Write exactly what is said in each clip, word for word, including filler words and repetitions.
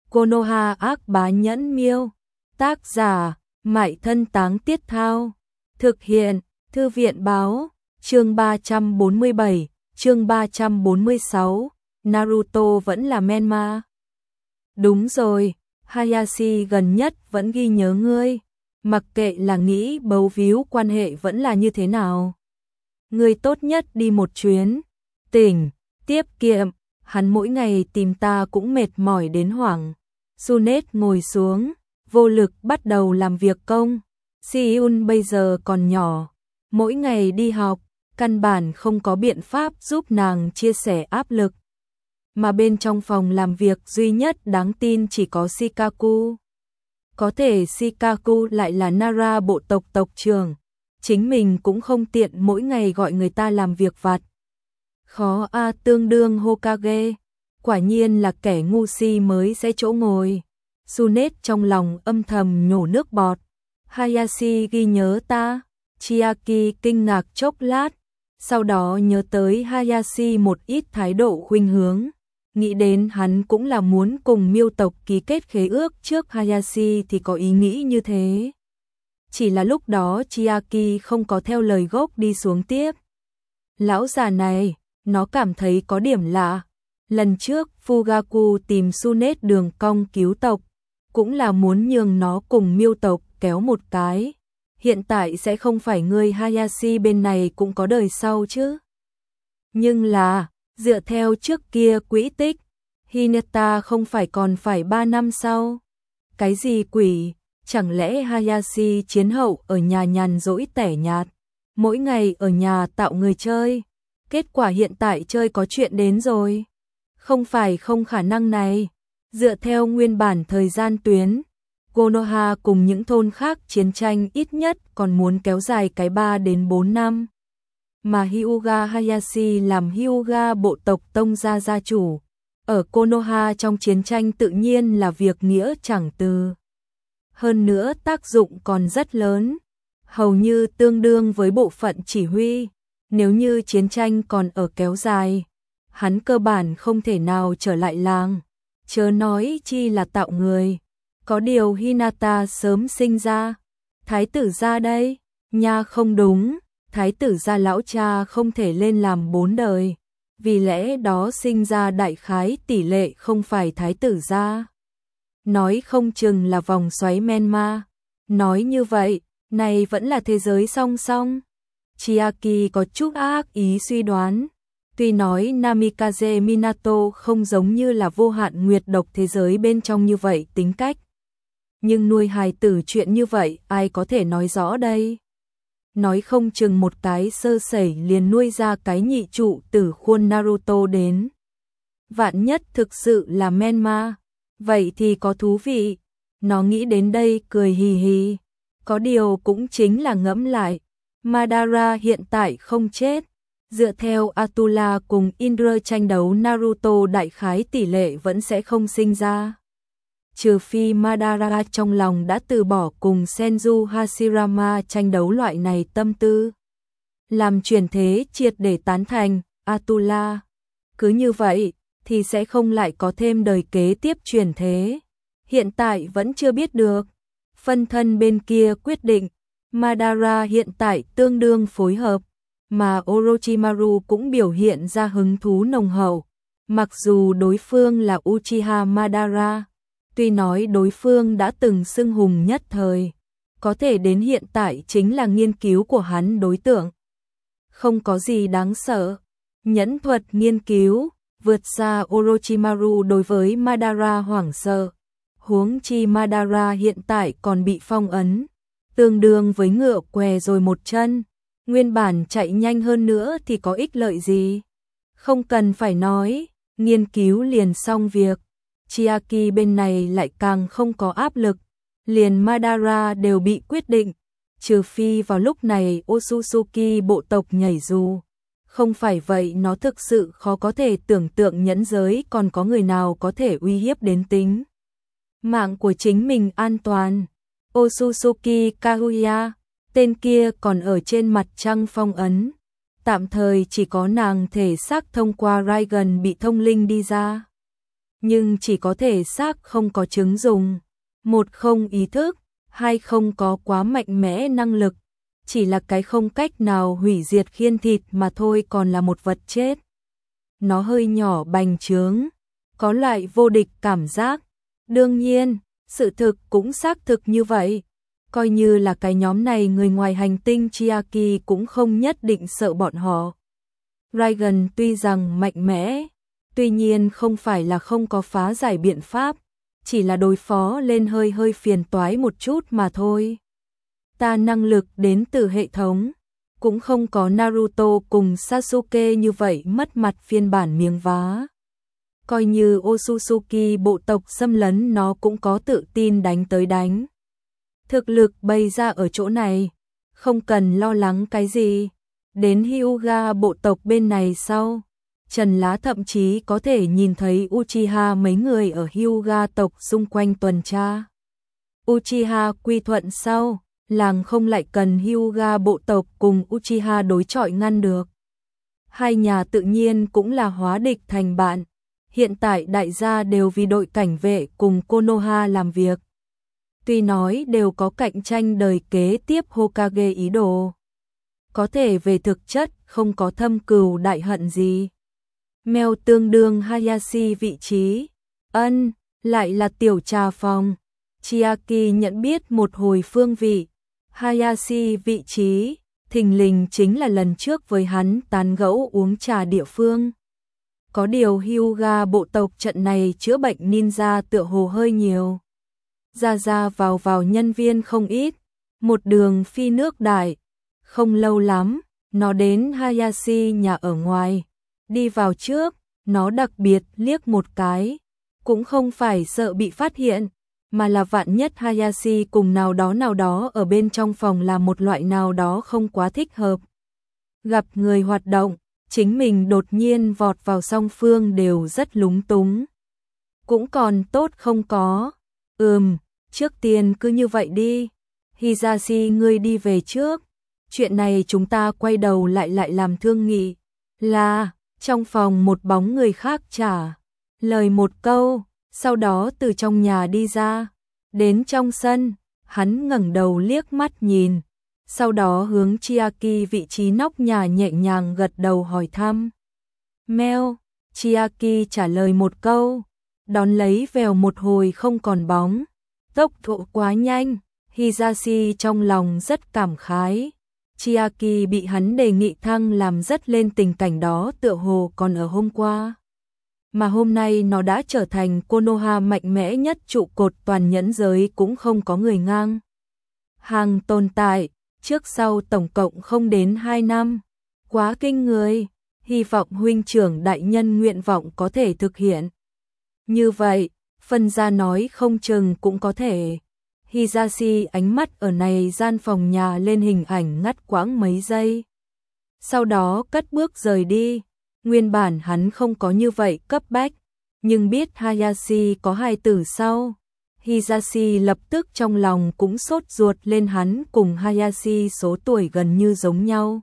Konoha ác bá nhẫn miêu. Tác giả, Mại Thân Táng Tiết Thao. Thực hiện, Thư viện báo. Chương ba trăm bốn mươi bảy, chương ba trăm bốn mươi sáu, Naruto vẫn là Menma. Đúng rồi, Hayashi gần nhất vẫn ghi nhớ ngươi. Mặc kệ là nghĩ bấu víu quan hệ vẫn là như thế nào. Ngươi tốt nhất đi một chuyến. Tỉnh, tiết kiệm, hắn mỗi ngày tìm ta cũng mệt mỏi đến hoảng. Tsunade ngồi xuống, vô lực bắt đầu làm việc công. Siun bây giờ còn nhỏ, mỗi ngày đi học, căn bản không có biện pháp giúp nàng chia sẻ áp lực. Mà bên trong phòng làm việc duy nhất đáng tin chỉ có Shikaku. Có thể Shikaku lại là Nara bộ tộc tộc trưởng, chính mình cũng không tiện mỗi ngày gọi người ta làm việc vặt. Khó a, tương đương Hokage, quả nhiên là kẻ ngu si mới sẽ chỗ ngồi. Tsunade trong lòng âm thầm nhổ nước bọt. Hayashi ghi nhớ ta. Chiaki kinh ngạc chốc lát, sau đó nhớ tới Hayashi một ít thái độ khuynh hướng, nghĩ đến hắn cũng là muốn cùng Miêu tộc ký kết khế ước trước Hayashi thì có ý nghĩ như thế. Chỉ là lúc đó Chiaki không có theo lời gốc đi xuống tiếp. Lão già này, nó cảm thấy có điểm lạ. Lần trước Fugaku tìm Tsunade đường cong cứu tộc, cũng là muốn nhường nó cùng Miêu tộc kéo một cái. Hiện tại sẽ không phải ngươi Hayashi bên này cũng có đời sau chứ. Nhưng là, dựa theo trước kia quỹ tích, Hinata không phải còn phải ba năm sau. Cái gì quỷ, chẳng lẽ Hayashi chiến hậu ở nhà nhàn rỗi tẻ nhạt, mỗi ngày ở nhà tạo người chơi. Kết quả hiện tại chơi có chuyện đến rồi. Không phải không khả năng này. Dựa theo nguyên bản thời gian tuyến, Konoha cùng những thôn khác chiến tranh ít nhất còn muốn kéo dài cái ba đến bốn năm. Mà Hyuga Hayashi làm Hyuga bộ tộc tông gia gia chủ, ở Konoha trong chiến tranh tự nhiên là việc nghĩa chẳng từ. Hơn nữa tác dụng còn rất lớn, hầu như tương đương với bộ phận chỉ huy. Nếu như chiến tranh còn ở kéo dài, hắn cơ bản không thể nào trở lại làng, chớ nói chi là tạo người. Có điều Hinata sớm sinh ra, thái tử gia đây, nha không đúng, thái tử gia lão cha không thể lên làm bốn đời, vì lẽ đó sinh ra đại khái tỷ lệ không phải thái tử gia. Nói không chừng là vòng xoáy Menma, nói như vậy, này vẫn là thế giới song song. Chiaki có chút ác ý suy đoán, tuy nói Namikaze Minato không giống như là vô hạn nguyệt độc thế giới bên trong như vậy tính cách. Nhưng nuôi hài tử chuyện như vậy ai có thể nói rõ đây. Nói không chừng một cái sơ sẩy liền nuôi ra cái nhị trụ tử khuôn Naruto đến. Vạn nhất thực sự là Menma, vậy thì có thú vị. Nó nghĩ đến đây cười hì hì. Có điều cũng chính là ngẫm lại, Madara hiện tại không chết. Dựa theo Atula cùng Indra tranh đấu, Naruto đại khái tỷ lệ vẫn sẽ không sinh ra. Trừ phi Madara trong lòng đã từ bỏ cùng Senju Hashirama tranh đấu loại này tâm tư. Làm chuyển thế triệt để tán thành Atula. Cứ như vậy thì sẽ không lại có thêm đời kế tiếp chuyển thế. Hiện tại vẫn chưa biết được. Phân thân bên kia quyết định, Madara hiện tại tương đương phối hợp, mà Orochimaru cũng biểu hiện ra hứng thú nồng hậu. Mặc dù đối phương là Uchiha Madara, tuy nói đối phương đã từng xưng hùng nhất thời, có thể đến hiện tại chính là nghiên cứu của hắn đối tượng. Không có gì đáng sợ. Nhẫn thuật nghiên cứu, vượt xa Orochimaru đối với Madara hoảng sợ. Huống chi Madara hiện tại còn bị phong ấn, tương đương với ngựa què rồi một chân. Nguyên bản chạy nhanh hơn nữa thì có ích lợi gì? Không cần phải nói, nghiên cứu liền xong việc. Chiaki bên này lại càng không có áp lực, liền Madara đều bị quyết định, trừ phi vào lúc này Otsutsuki bộ tộc nhảy dù. Không phải vậy nó thực sự khó có thể tưởng tượng nhẫn giới còn có người nào có thể uy hiếp đến tính mạng của chính mình an toàn. Otsutsuki Kaguya, tên kia còn ở trên mặt trăng phong ấn, tạm thời chỉ có nàng thể xác thông qua Raigan bị thông linh đi ra. nhưng chỉ có thể xác không có chứng dùng. Một không ý thức, hai không có quá mạnh mẽ năng lực, chỉ là cái không cách nào hủy diệt khiên thịt mà thôi, còn là một vật chết. Nó hơi nhỏ bành trướng, có loại vô địch cảm giác. Đương nhiên, sự thực cũng xác thực như vậy. Coi như là cái nhóm này người ngoài hành tinh Chiaki cũng không nhất định sợ bọn họ. Reagan tuy rằng mạnh mẽ, tuy nhiên không phải là không có phá giải biện pháp, chỉ là đối phó lên hơi hơi phiền toái một chút mà thôi. Ta năng lực đến từ hệ thống, cũng không có Naruto cùng Sasuke như vậy mất mặt phiên bản miếng vá. Coi như Otsutsuki bộ tộc xâm lấn nó cũng có tự tin đánh tới đánh. Thực lực bày ra ở chỗ này, không cần lo lắng cái gì. Đến Hyuga bộ tộc bên này sau, Trần Lá thậm chí có thể nhìn thấy Uchiha mấy người ở Hyuga tộc xung quanh tuần tra. Uchiha quy thuận sau, làng không lại cần Hyuga bộ tộc cùng Uchiha đối chọi ngăn được. Hai nhà tự nhiên cũng là hóa địch thành bạn. Hiện tại đại gia đều vì đội cảnh vệ cùng Konoha làm việc. Tuy nói đều có cạnh tranh đời kế tiếp Hokage ý đồ, có thể về thực chất không có thâm cừu đại hận gì. Mèo tương đương Hayashi vị trí, ân, lại là tiểu trà phòng. Chiaki nhận biết một hồi phương vị, Hayashi vị trí, thình lình chính là lần trước với hắn tán gẫu uống trà địa phương. Có điều Hyuga bộ tộc trận này chữa bệnh ninja tựa hồ hơi nhiều. Ra ra vào vào nhân viên không ít, một đường phi nước đại. Không lâu lắm, nó đến Hayashi nhà ở ngoài. Đi vào trước, nó đặc biệt liếc một cái. Cũng không phải sợ bị phát hiện, mà là vạn nhất Hayashi cùng nào đó nào đó ở bên trong phòng là một loại nào đó không quá thích hợp. Gặp người hoạt động, chính mình đột nhiên vọt vào song phương đều rất lúng túng. Cũng còn tốt không có. Ừm, trước tiên cứ như vậy đi. Hisashi ngươi đi về trước. Chuyện này chúng ta quay đầu lại lại làm thương nghị. Là, trong phòng một bóng người khác trả lời một câu, sau đó từ trong nhà đi ra. Đến trong sân, hắn ngẩng đầu liếc mắt nhìn. Sau đó hướng Chiaki vị trí nóc nhà nhẹ nhàng gật đầu hỏi thăm. Mèo, Chiaki trả lời một câu, đón lấy vèo một hồi không còn bóng. Tốc độ quá nhanh, Hisashi trong lòng rất cảm khái. Chiaki bị hắn đề nghị thăng làm rất lên tình cảnh đó tựa hồ còn ở hôm qua. Mà hôm nay nó đã trở thành Konoha mạnh mẽ nhất trụ cột toàn nhẫn giới cũng không có người ngang. Hàng tồn tại, trước sau tổng cộng không đến hai năm. Quá kinh người, hy vọng huynh trưởng đại nhân nguyện vọng có thể thực hiện. Như vậy, phân ra nói không chừng cũng có thể. Hisashi ánh mắt ở này gian phòng nhà lên hình ảnh ngắt quãng mấy giây. Sau đó cất bước rời đi. Nguyên bản hắn không có như vậy cấp bách, nhưng biết Hayashi có hài tử sau. Hisashi lập tức trong lòng cũng sốt ruột lên, hắn cùng Hayashi số tuổi gần như giống nhau.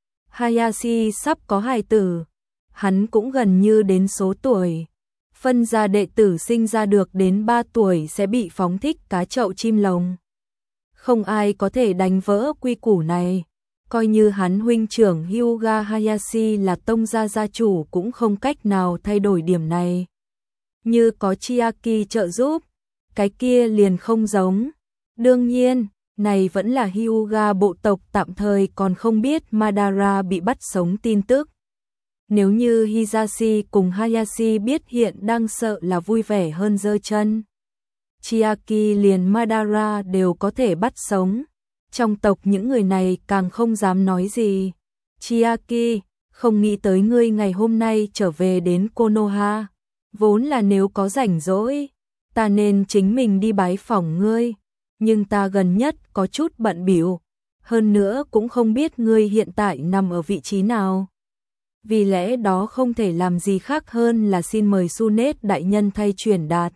Hayashi sắp có hài tử, hắn cũng gần như đến số tuổi. Phân gia đệ tử sinh ra được đến ba tuổi sẽ bị phóng thích cá chậu chim lồng. Không ai có thể đánh vỡ quy củ này. Coi như hắn huynh trưởng Hyuga Hayashi là tông gia gia chủ cũng không cách nào thay đổi điểm này. Như có Chiaki trợ giúp, cái kia liền không giống. Đương nhiên, này vẫn là Hyuga bộ tộc tạm thời còn không biết Madara bị bắt sống tin tức. Nếu như Hisashi cùng Hayashi biết hiện đang sợ là vui vẻ hơn giơ chân. Chiaki liền Madara đều có thể bắt sống. Trong tộc những người này càng không dám nói gì. Chiaki, không nghĩ tới ngươi ngày hôm nay trở về đến Konoha. Vốn là nếu có rảnh rỗi, ta nên chính mình đi bái phỏng ngươi. Nhưng ta gần nhất có chút bận bịu. Hơn nữa cũng không biết ngươi hiện tại nằm ở vị trí nào. Vì lẽ đó không thể làm gì khác hơn là xin mời Sunet đại nhân thay truyền đạt.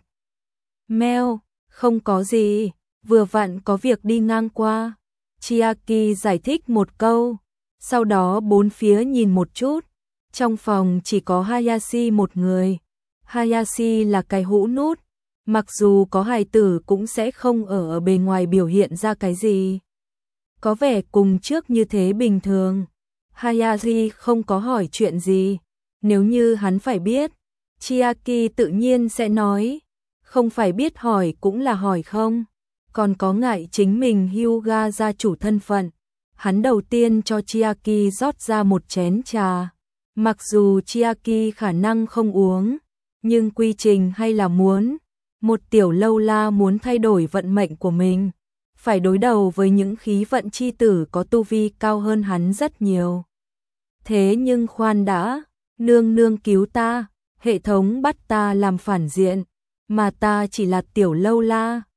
Mèo, không có gì, vừa vặn có việc đi ngang qua. Chiaki giải thích một câu, sau đó bốn phía nhìn một chút. Trong phòng chỉ có Hayashi một người. Hayashi là cái hũ nút, mặc dù có hài tử cũng sẽ không ở ở bề ngoài biểu hiện ra cái gì. Có vẻ cùng trước như thế bình thường. Hayashi không có hỏi chuyện gì. Nếu như hắn phải biết, Chiaki tự nhiên sẽ nói. Không phải biết hỏi cũng là hỏi không. Còn có ngại chính mình Hyuga gia chủ thân phận. Hắn đầu tiên cho Chiaki rót ra một chén trà. Mặc dù Chiaki khả năng không uống, nhưng quy trình hay là muốn. Một tiểu lâu la muốn thay đổi vận mệnh của mình, phải đối đầu với những khí vận chi tử có tu vi cao hơn hắn rất nhiều. Thế nhưng khoan đã, nương nương cứu ta, hệ thống bắt ta làm phản diện, mà ta chỉ là tiểu lâu la.